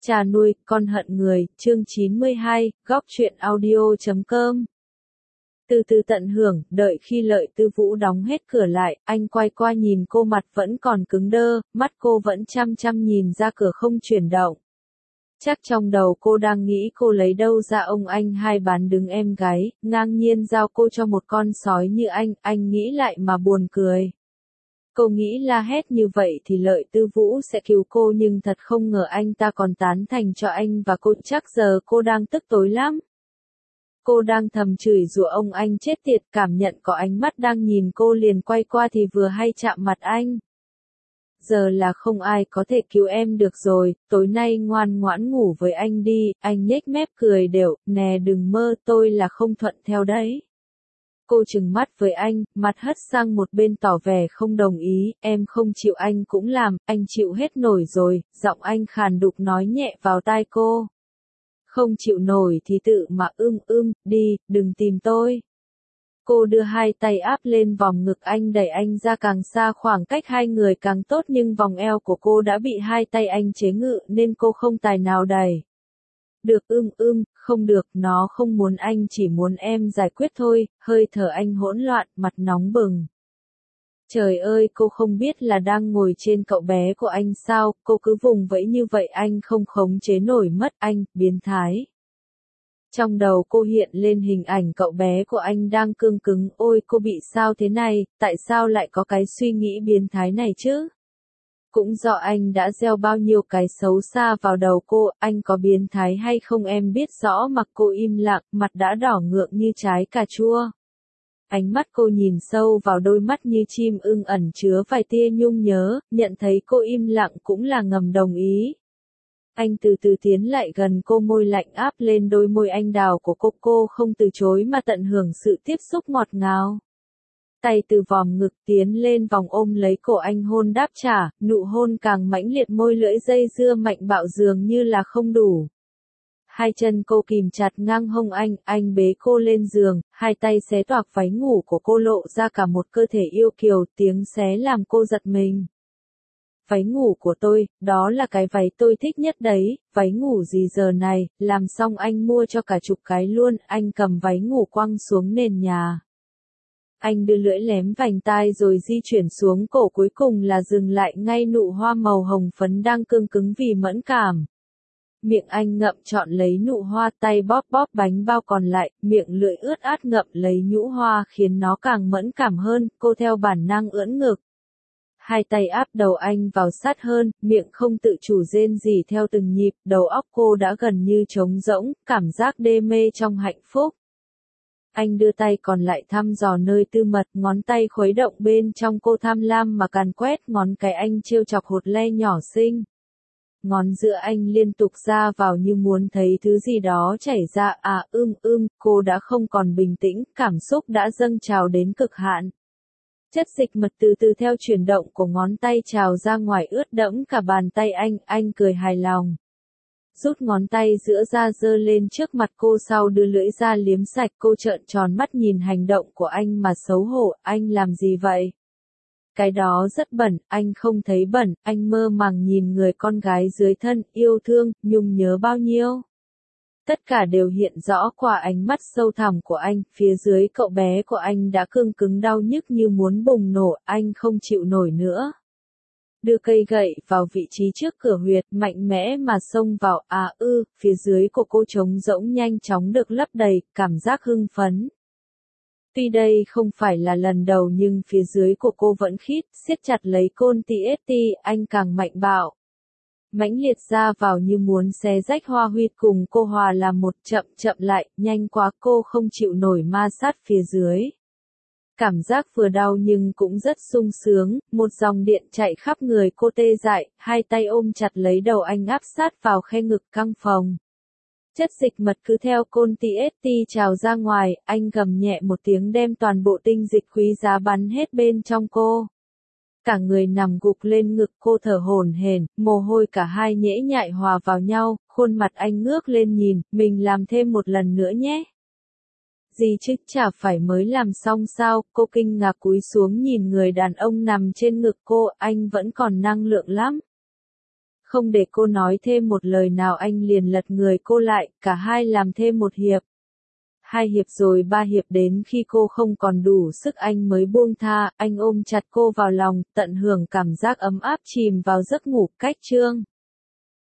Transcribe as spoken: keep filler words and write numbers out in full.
Cha nuôi, con hận người, chương chín mươi hai, góc truyện audio chấm com. Từ từ tận hưởng, đợi khi Lợi Tư Vũ đóng hết cửa lại, anh quay qua nhìn cô, mặt vẫn còn cứng đơ, mắt cô vẫn chăm chăm nhìn ra cửa không chuyển động. Chắc trong đầu cô đang nghĩ cô lấy đâu ra ông anh hai bán đứng em gái, ngang nhiên giao cô cho một con sói như anh, anh nghĩ lại mà buồn cười. Cô nghĩ la hét như vậy thì Lợi Tư Vũ sẽ cứu cô, nhưng thật không ngờ anh ta còn tán thành cho anh và cô. Chắc giờ cô đang tức tối lắm. Cô đang thầm chửi rủa ông anh chết tiệt, cảm nhận có ánh mắt đang nhìn cô liền quay qua thì vừa hay chạm mặt anh. Giờ là không ai có thể cứu em được rồi, tối nay ngoan ngoãn ngủ với anh đi. Anh nhếch mép cười đều, nè đừng mơ, tôi là không thuận theo đấy. Cô trừng mắt với anh, mặt hất sang một bên tỏ vẻ không đồng ý. Em không chịu anh cũng làm, anh chịu hết nổi rồi. Giọng anh khàn đục nói nhẹ vào tai cô. Không chịu nổi thì tự mà ưm ưm, đi, đừng tìm tôi. Cô đưa hai tay áp lên vòng ngực anh, đẩy anh ra càng xa, khoảng cách hai người càng tốt, nhưng vòng eo của cô đã bị hai tay anh chế ngự nên cô không tài nào đẩy. Được ưm ưm, không được, nó không muốn anh, chỉ muốn em giải quyết thôi. Hơi thở anh hỗn loạn, mặt nóng bừng. Trời ơi, cô không biết là đang ngồi trên cậu bé của anh sao, cô cứ vùng vẫy như vậy anh không khống chế nổi mất, anh, biến thái. Trong đầu cô hiện lên hình ảnh cậu bé của anh đang cương cứng, ôi cô bị sao thế này, tại sao lại có cái suy nghĩ biến thái này chứ? Cũng do anh đã gieo bao nhiêu cái xấu xa vào đầu cô, anh có biến thái hay không em biết rõ. Mặc cô im lặng, mặt đã đỏ ngượng như trái cà chua. Ánh mắt cô nhìn sâu vào đôi mắt như chim ưng, ẩn chứa vài tia nhung nhớ, nhận thấy cô im lặng cũng là ngầm đồng ý. Anh từ từ tiến lại gần cô, môi lạnh áp lên đôi môi anh đào của cô, cô không từ chối mà tận hưởng sự tiếp xúc ngọt ngào. Tay từ vòm ngực tiến lên vòng ôm lấy cổ anh, hôn đáp trả, nụ hôn càng mãnh liệt, môi lưỡi dây dưa mạnh bạo dường như là không đủ. Hai chân cô kìm chặt ngang hông anh, anh bế cô lên giường, hai tay xé toạc váy ngủ của cô, lộ ra cả một cơ thể yêu kiều, tiếng xé làm cô giật mình. Váy ngủ của tôi, đó là cái váy tôi thích nhất đấy, váy ngủ gì giờ này, làm xong anh mua cho cả chục cái luôn. Anh cầm váy ngủ quăng xuống nền nhà. Anh đưa lưỡi lém vành tai rồi di chuyển xuống cổ, cuối cùng là dừng lại ngay nụ hoa màu hồng phấn đang cương cứng vì mẫn cảm. Miệng anh ngậm trọn lấy nụ hoa, tay bóp bóp bánh bao còn lại, miệng lưỡi ướt át ngậm lấy nhũ hoa khiến nó càng mẫn cảm hơn, cô theo bản năng ưỡn ngực. Hai tay áp đầu anh vào sát hơn, miệng không tự chủ rên rỉ theo từng nhịp, đầu óc cô đã gần như trống rỗng, cảm giác đê mê trong hạnh phúc. Anh đưa tay còn lại thăm dò nơi tư mật, ngón tay khuấy động bên trong cô tham lam mà càn quét, ngón cái anh trêu chọc hột le nhỏ xinh. Ngón giữa anh liên tục ra vào như muốn thấy thứ gì đó chảy ra, à ưm ưm, cô đã không còn bình tĩnh, cảm xúc đã dâng trào đến cực hạn. Chất dịch mật từ từ theo chuyển động của ngón tay trào ra ngoài, ướt đẫm cả bàn tay anh, anh cười hài lòng. Rút ngón tay giữa ra giơ lên trước mặt cô, sau đưa lưỡi ra liếm sạch, cô trợn tròn mắt nhìn hành động của anh mà xấu hổ, anh làm gì vậy? Cái đó rất bẩn, anh không thấy bẩn, anh mơ màng nhìn người con gái dưới thân, yêu thương, nhung nhớ bao nhiêu. Tất cả đều hiện rõ qua ánh mắt sâu thẳm của anh, phía dưới cậu bé của anh đã cương cứng đau nhức như muốn bùng nổ, anh không chịu nổi nữa. Đưa cây gậy vào vị trí trước cửa huyệt, mạnh mẽ mà xông vào, à ư, phía dưới của cô trống rỗng nhanh chóng được lấp đầy, cảm giác hưng phấn. Tuy đây không phải là lần đầu nhưng phía dưới của cô vẫn khít, siết chặt lấy côn tê ét tê, anh càng mạnh bạo. Mãnh liệt ra vào như muốn xé rách hoa huyệt cùng cô hòa làm một, chậm chậm lại, nhanh quá, cô không chịu nổi ma sát phía dưới. Cảm giác vừa đau nhưng cũng rất sung sướng, một dòng điện chạy khắp người cô tê dại, hai tay ôm chặt lấy đầu anh áp sát vào khe ngực căng phồng. Chất dịch mật cứ theo côn tê ét tê trào ra ngoài, anh gầm nhẹ một tiếng đem toàn bộ tinh dịch quý giá bắn hết bên trong cô. Cả người nằm gục lên ngực cô thở hổn hển, mồ hôi cả hai nhễ nhại hòa vào nhau, khuôn mặt anh ngước lên nhìn, mình làm thêm một lần nữa nhé. Gì chứ, chả phải mới làm xong sao, cô kinh ngạc cúi xuống nhìn người đàn ông nằm trên ngực cô, anh vẫn còn năng lượng lắm. Không để cô nói thêm một lời nào anh liền lật người cô lại, cả hai làm thêm một hiệp. Hai hiệp rồi ba hiệp, đến khi cô không còn đủ sức anh mới buông tha, anh ôm chặt cô vào lòng, tận hưởng cảm giác ấm áp chìm vào giấc ngủ. Cách chương